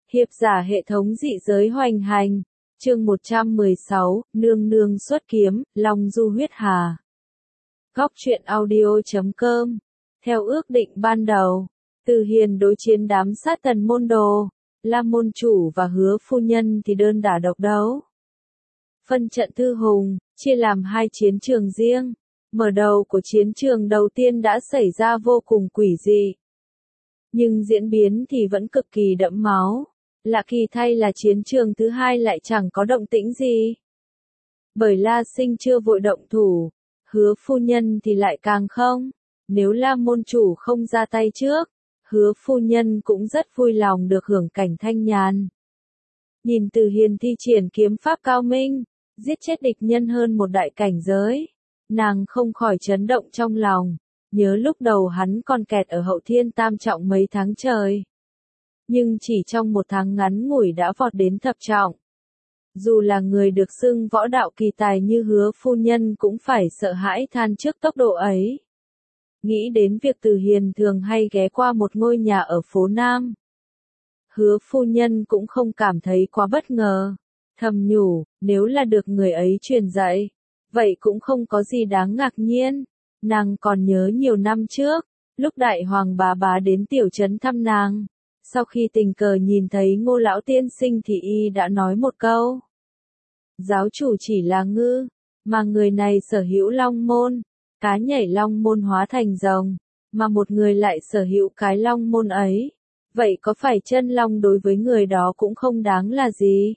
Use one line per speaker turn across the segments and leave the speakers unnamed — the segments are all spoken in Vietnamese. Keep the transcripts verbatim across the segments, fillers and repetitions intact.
Hiệp giả hệ thống dị giới hoành hành. Chương một trăm mười sáu, nương nương xuất kiếm, Long du huyết hà. Góc truyện audio chấm com. Theo ước định ban đầu, Từ Hiền đối chiến đám sát thần môn đồ, Lam môn chủ và Hứa phu nhân thì đơn đả độc đấu. Phân trận thư hùng, chia làm hai chiến trường riêng. Mở đầu của chiến trường đầu tiên đã xảy ra vô cùng quỷ dị. Nhưng diễn biến thì vẫn cực kỳ đẫm máu. Lạ kỳ thay là chiến trường thứ hai lại chẳng có động tĩnh gì. Bởi La Sinh chưa vội động thủ, Hứa phu nhân thì lại càng không. Nếu La môn chủ không ra tay trước, Hứa phu nhân cũng rất vui lòng được hưởng cảnh thanh nhàn. Nhìn Từ Hiền thi triển kiếm pháp cao minh, giết chết địch nhân hơn một đại cảnh giới, nàng không khỏi chấn động trong lòng, nhớ lúc đầu hắn còn kẹt ở hậu thiên tam trọng mấy tháng trời. Nhưng chỉ trong một tháng ngắn ngủi đã vọt đến thập trọng. Dù là người được xưng võ đạo kỳ tài như Hứa phu nhân cũng phải sợ hãi than trước tốc độ ấy. Nghĩ đến việc Từ Hiền thường hay ghé qua một ngôi nhà ở phố Nam, Hứa phu nhân cũng không cảm thấy quá bất ngờ. Thầm nhủ, nếu là được người ấy truyền dạy, vậy cũng không có gì đáng ngạc nhiên. Nàng còn nhớ nhiều năm trước, lúc Đại Hoàng bá bá đến tiểu trấn thăm nàng, sau khi tình cờ nhìn thấy Ngô lão tiên sinh thì y đã nói một câu. Giáo chủ chỉ là ngư, mà người này sở hữu long môn, cá nhảy long môn hóa thành rồng, mà một người lại sở hữu cái long môn ấy. Vậy có phải chân long đối với người đó cũng không đáng là gì?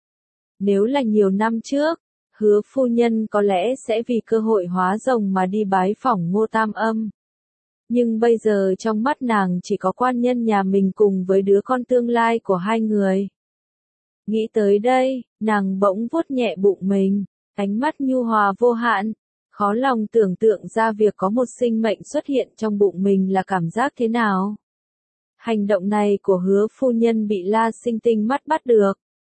Nếu là nhiều năm trước, Hứa phu nhân có lẽ sẽ vì cơ hội hóa rồng mà đi bái phỏng Ngô Tam Âm. Nhưng bây giờ trong mắt nàng chỉ có quan nhân nhà mình cùng với đứa con tương lai của hai người. Nghĩ tới đây, nàng bỗng vuốt nhẹ bụng mình, ánh mắt nhu hòa vô hạn, khó lòng tưởng tượng ra việc có một sinh mệnh xuất hiện trong bụng mình là cảm giác thế nào. Hành động này của Hứa phu nhân bị La Sinh tinh mắt bắt được.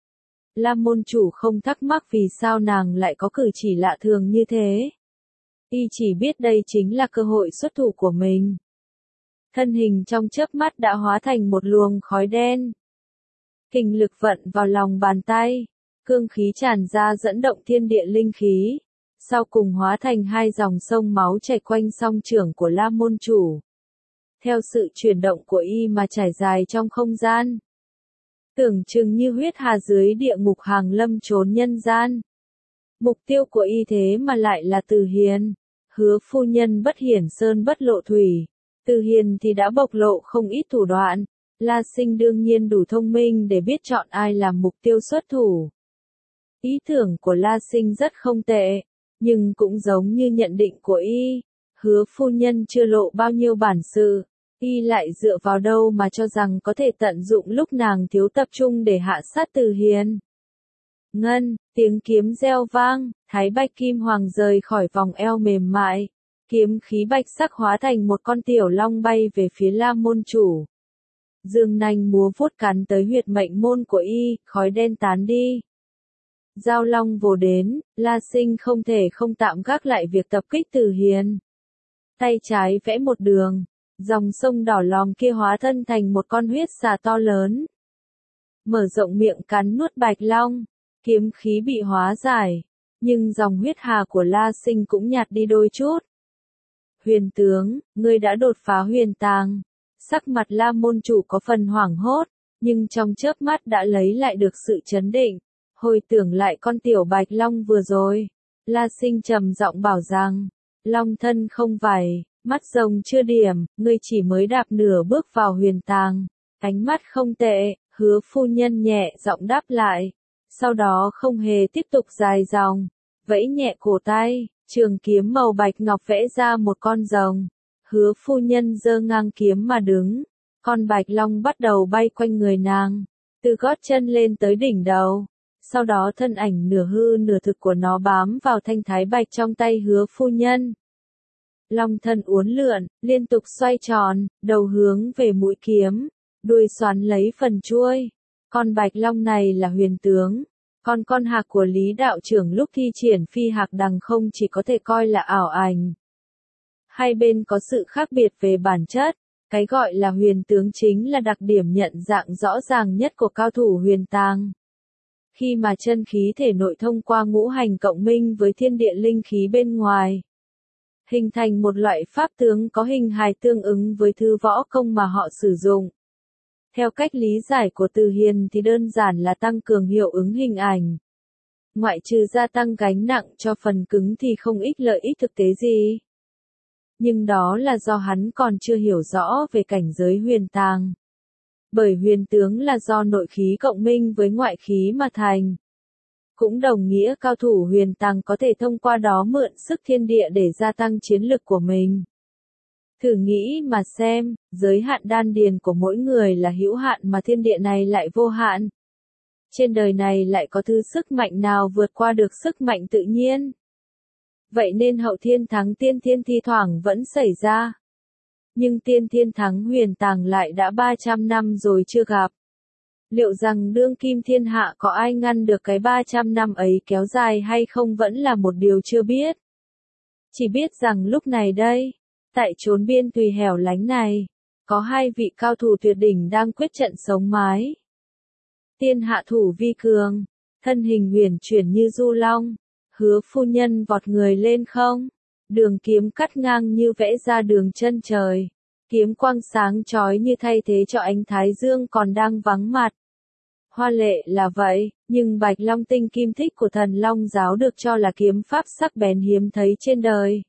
Lam môn chủ không thắc mắc vì sao nàng lại có cử chỉ lạ thường như thế. Y chỉ biết đây chính là cơ hội xuất thủ của mình. Thân hình trong chớp mắt đã hóa thành một luồng khói đen. Kình lực vận vào lòng bàn tay, cương khí tràn ra dẫn động thiên địa linh khí, sau cùng hóa thành hai dòng sông máu chảy quanh song trưởng của Lam môn chủ. Theo sự chuyển động của y mà trải dài trong không gian. Tưởng chừng như huyết hà dưới địa ngục hàng lâm trốn nhân gian. Mục tiêu của y thế mà lại là Từ Hiền. Hứa phu nhân bất hiển sơn bất lộ thủy. Từ Hiền thì đã bộc lộ không ít thủ đoạn. La Sinh đương nhiên đủ thông minh để biết chọn ai làm mục tiêu xuất thủ. Ý tưởng của La Sinh rất không tệ, nhưng cũng giống như nhận định của y. Hứa phu nhân chưa lộ bao nhiêu bản sự. Y lại dựa vào đâu mà cho rằng có thể tận dụng lúc nàng thiếu tập trung để hạ sát Từ Hiền. Ngân, tiếng kiếm reo vang, thái bạch kim hoàng rời khỏi vòng eo mềm mại. Kiếm khí bạch sắc hóa thành một con tiểu long bay về phía Lam môn chủ. Dương nanh múa vuốt cắn tới huyệt mệnh môn của y, khói đen tán đi. Giao long vồ đến, La Sinh không thể không tạm gác lại việc tập kích Từ Hiền. Tay trái vẽ một đường. Dòng sông đỏ lòm kia hóa thân thành một con huyết xà to lớn. Mở rộng miệng cắn nuốt bạch long, kiếm khí bị hóa giải, nhưng dòng huyết hà của La Sinh cũng nhạt đi đôi chút. Huyền tướng, ngươi đã đột phá huyền tàng. Sắc mặt La môn chủ có phần hoảng hốt, nhưng trong chớp mắt đã lấy lại được sự chấn định. Hồi tưởng lại con tiểu bạch long vừa rồi, La Sinh trầm giọng bảo rằng, long thân không vảy. Mắt rồng chưa điểm, ngươi chỉ mới đạp nửa bước vào huyền tàng. Ánh mắt không tệ, Hứa phu nhân nhẹ giọng đáp lại. Sau đó không hề tiếp tục dài dòng. Vẫy nhẹ cổ tay, trường kiếm màu bạch ngọc vẽ ra một con rồng. Hứa phu nhân giơ ngang kiếm mà đứng. Con bạch long bắt đầu bay quanh người nàng. Từ gót chân lên tới đỉnh đầu. Sau đó thân ảnh nửa hư nửa thực của nó bám vào thanh thái bạch trong tay Hứa phu nhân. Long thân uốn lượn, liên tục xoay tròn, đầu hướng về mũi kiếm, đuôi xoắn lấy phần chuôi. Con bạch long này là huyền tướng, còn con hạc của Lý đạo trưởng lúc thi triển phi hạc đằng không chỉ có thể coi là ảo ảnh. Hai bên có sự khác biệt về bản chất, Cái gọi là huyền tướng chính là đặc điểm nhận dạng rõ ràng nhất của cao thủ huyền tàng. Khi mà chân khí thể nội thông qua ngũ hành cộng minh với thiên địa linh khí bên ngoài, hình thành một loại pháp tướng có hình hài tương ứng với thứ võ công mà họ sử dụng. Theo cách lý giải của Từ Hiền thì đơn giản là tăng cường hiệu ứng hình ảnh. Ngoại trừ gia tăng gánh nặng cho phần cứng thì không ít lợi ích thực tế gì. Nhưng đó là do hắn còn chưa hiểu rõ về cảnh giới huyền tàng. Bởi huyền tướng là do nội khí cộng minh với ngoại khí mà thành. Cũng đồng nghĩa cao thủ huyền tàng có thể thông qua đó mượn sức thiên địa để gia tăng chiến lực của mình. Thử nghĩ mà xem, giới hạn đan điền của mỗi người là hữu hạn mà thiên địa này lại vô hạn. Trên đời này lại có thứ sức mạnh nào vượt qua được sức mạnh tự nhiên? Vậy nên hậu thiên thắng tiên thiên thi thoảng vẫn xảy ra. Nhưng tiên thiên thắng huyền tàng lại đã ba trăm năm rồi chưa gặp. Liệu rằng đương kim thiên hạ có ai ngăn được cái ba trăm năm ấy kéo dài hay không vẫn là một điều chưa biết. Chỉ biết rằng lúc này đây, tại chốn biên thùy hẻo lánh này, có hai vị cao thủ tuyệt đỉnh đang quyết trận sống mái. Tiên hạ thủ vi cường, thân hình huyền chuyển như du long, Hứa phu nhân vọt người lên không, đường kiếm cắt ngang như vẽ ra đường chân trời, kiếm quang sáng chói như thay thế cho ánh thái dương còn đang vắng mặt. Hoa lệ là vậy, nhưng Bạch Long tinh kim thích của thần Long giáo được cho là kiếm pháp sắc bén hiếm thấy trên đời.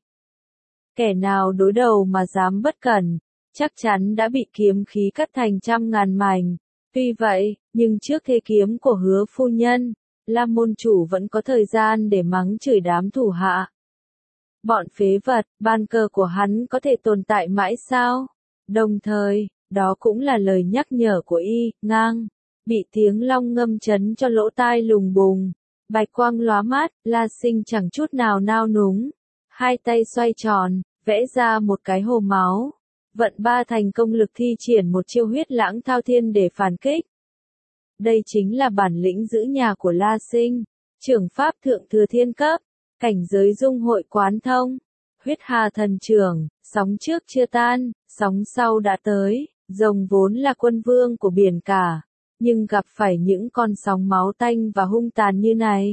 Kẻ nào đối đầu mà dám bất cẩn, chắc chắn đã bị kiếm khí cắt thành trăm ngàn mảnh. Tuy vậy, nhưng trước thế kiếm của Hứa phu nhân, Lam môn chủ vẫn có thời gian để mắng chửi đám thủ hạ. Bọn phế vật, ban cờ của hắn có thể tồn tại mãi sao? Đồng thời, đó cũng là lời nhắc nhở của y, ngang. Bị tiếng long ngâm chấn cho lỗ tai lùng bùng. Bạch quang lóa mắt, La Sinh chẳng chút nào nao núng. Hai tay xoay tròn, vẽ ra một cái hồ máu. Vận ba thành công lực thi triển một chiêu huyết lãng thao thiên để phản kích. Đây chính là bản lĩnh giữ nhà của La Sinh. Trưởng pháp thượng thừa thiên cấp. Cảnh giới dung hội quán thông. Huyết hà thần trưởng, sóng trước chưa tan, sóng sau đã tới. Rồng vốn là quân vương của biển cả. Nhưng gặp phải những con sóng máu tanh và hung tàn như này,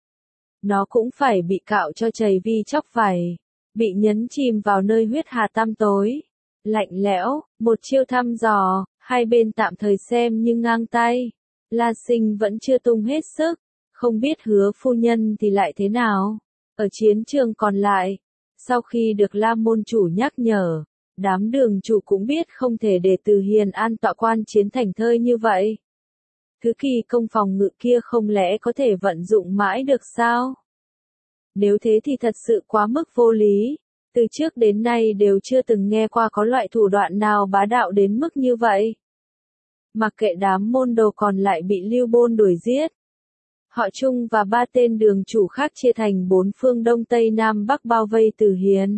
nó cũng phải bị cạo cho chảy vi chóc vảy, bị nhấn chìm vào nơi huyết hà tăm tối, lạnh lẽo, một chiêu thăm dò, hai bên tạm thời xem như ngang tay. La Sinh vẫn chưa tung hết sức, không biết Hứa phu nhân thì lại thế nào. Ở chiến trường còn lại, sau khi được La môn chủ nhắc nhở, đám đường chủ cũng biết không thể để Từ Hiền an tọa quan chiến thành thơi như vậy. Thứ kỳ công phòng ngự kia không lẽ có thể vận dụng mãi được sao? Nếu thế thì thật sự quá mức vô lý. Từ trước đến nay đều chưa từng nghe qua có loại thủ đoạn nào bá đạo đến mức như vậy. Mặc kệ đám môn đồ còn lại bị Lưu Bôn đuổi giết. Họ Trung và ba tên đường chủ khác chia thành bốn phương Đông Tây Nam Bắc bao vây Từ Hiền.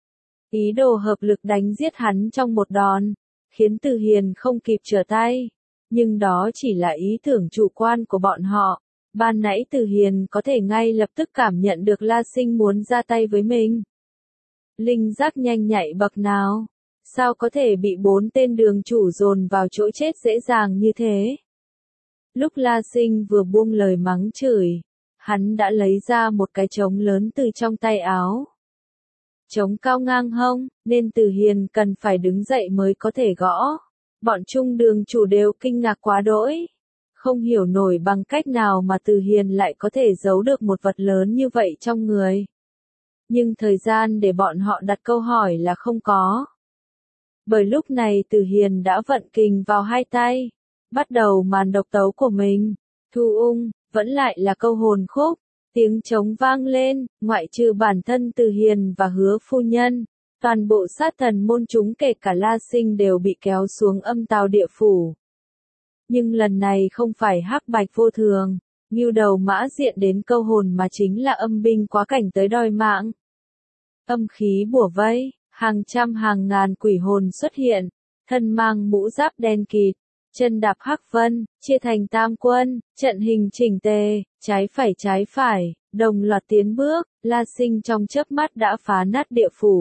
Ý đồ hợp lực đánh giết hắn trong một đòn, khiến Từ Hiền không kịp trở tay. Nhưng đó chỉ là ý tưởng chủ quan của bọn họ. Ban nãy Từ Hiền có thể ngay lập tức cảm nhận được La Sinh muốn ra tay với mình. Linh giác nhanh nhạy bậc nào? Sao có thể bị bốn tên đường chủ dồn vào chỗ chết dễ dàng như thế? Lúc La Sinh vừa buông lời mắng chửi, hắn đã lấy ra một cái trống lớn từ trong tay áo. Trống cao ngang hông, nên Từ Hiền cần phải đứng dậy mới có thể gõ. Bọn trung đường chủ đều kinh ngạc quá đỗi. Không hiểu nổi bằng cách nào mà Từ Hiền lại có thể giấu được một vật lớn như vậy trong người. Nhưng thời gian để bọn họ đặt câu hỏi là không có. Bởi lúc này Từ Hiền đã vận kình vào hai tay. Bắt đầu màn độc tấu của mình. Thu ung, vẫn lại là câu hồn khúc. Tiếng trống vang lên, ngoại trừ bản thân Từ Hiền và Hứa phu nhân. Toàn bộ sát thần môn chúng kể cả La Sinh đều bị kéo xuống âm tào địa phủ. Nhưng lần này không phải hắc bạch vô thường, ngưu đầu mã diện đến câu hồn mà chính là âm binh quá cảnh tới đòi mạng. Âm khí bủa vây, hàng trăm hàng ngàn quỷ hồn xuất hiện, thân mang mũ giáp đen kịt, chân đạp hắc vân, chia thành tam quân, trận hình chỉnh tề, trái phải trái phải, đồng loạt tiến bước, La Sinh trong chớp mắt đã phá nát địa phủ.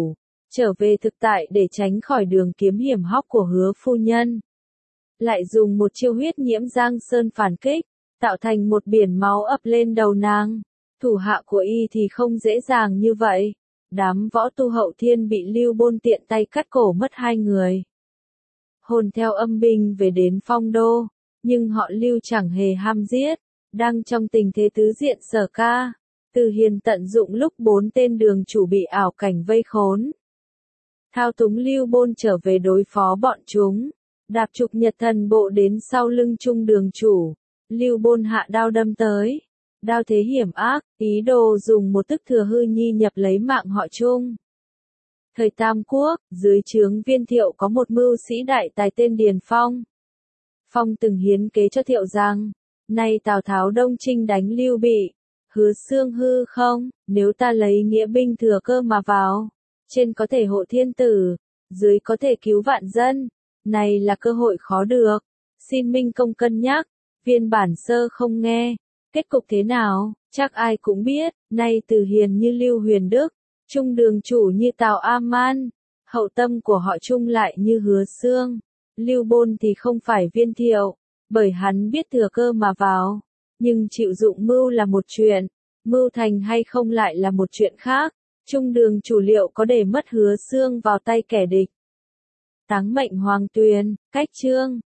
trở về thực tại để tránh khỏi đường kiếm hiểm hóc của Hứa phu nhân. Lại dùng một chiêu huyết nhiễm Giang Sơn phản kích, tạo thành một biển máu ập lên đầu nàng. Thủ hạ của y thì không dễ dàng như vậy. Đám võ tu hậu thiên bị Lưu Bôn tiện tay cắt cổ mất hai người. Hồn theo âm binh về đến Phong Đô, nhưng họ Lưu chẳng hề ham giết, đang trong tình thế tứ diện Sở Ca. Từ Hiền tận dụng lúc bốn tên đường chủ bị ảo cảnh vây khốn, thao túng Lưu Bôn trở về đối phó bọn chúng, đạp trục Nhật Thần bộ đến sau lưng Trung đường chủ. Lưu Bôn hạ đao đâm tới, đao thế hiểm ác, ý đồ dùng một tức thừa hư nhi nhập lấy mạng họ Trung. Thời Tam Quốc, dưới trướng Viên Thiệu có một mưu sĩ đại tài tên Điền Phong. Phong từng hiến kế cho Thiệu rằng, nay Tào Tháo đông chinh đánh Lưu Bị, Hứa Xương hư không, nếu ta lấy nghĩa binh thừa cơ mà vào, trên có thể hộ thiên tử, dưới có thể cứu vạn dân, này là cơ hội khó được, xin Minh Công cân nhắc. Viên Bản Sơ không nghe, kết cục thế nào, chắc ai cũng biết, nay Từ Hiền như Lưu Huyền Đức, Trung đường chủ như Tào A Man, hậu tâm của họ Trung lại như Hứa Xương. Lưu Bôn thì không phải Viên Thiệu, bởi hắn biết thừa cơ mà vào, nhưng chịu dụng mưu là một chuyện, mưu thành hay không lại là một chuyện khác. Trung đường chủ liệu có để mất Hứa Xương vào tay kẻ địch. Táng mệnh Hoàng Tuyền, cách chương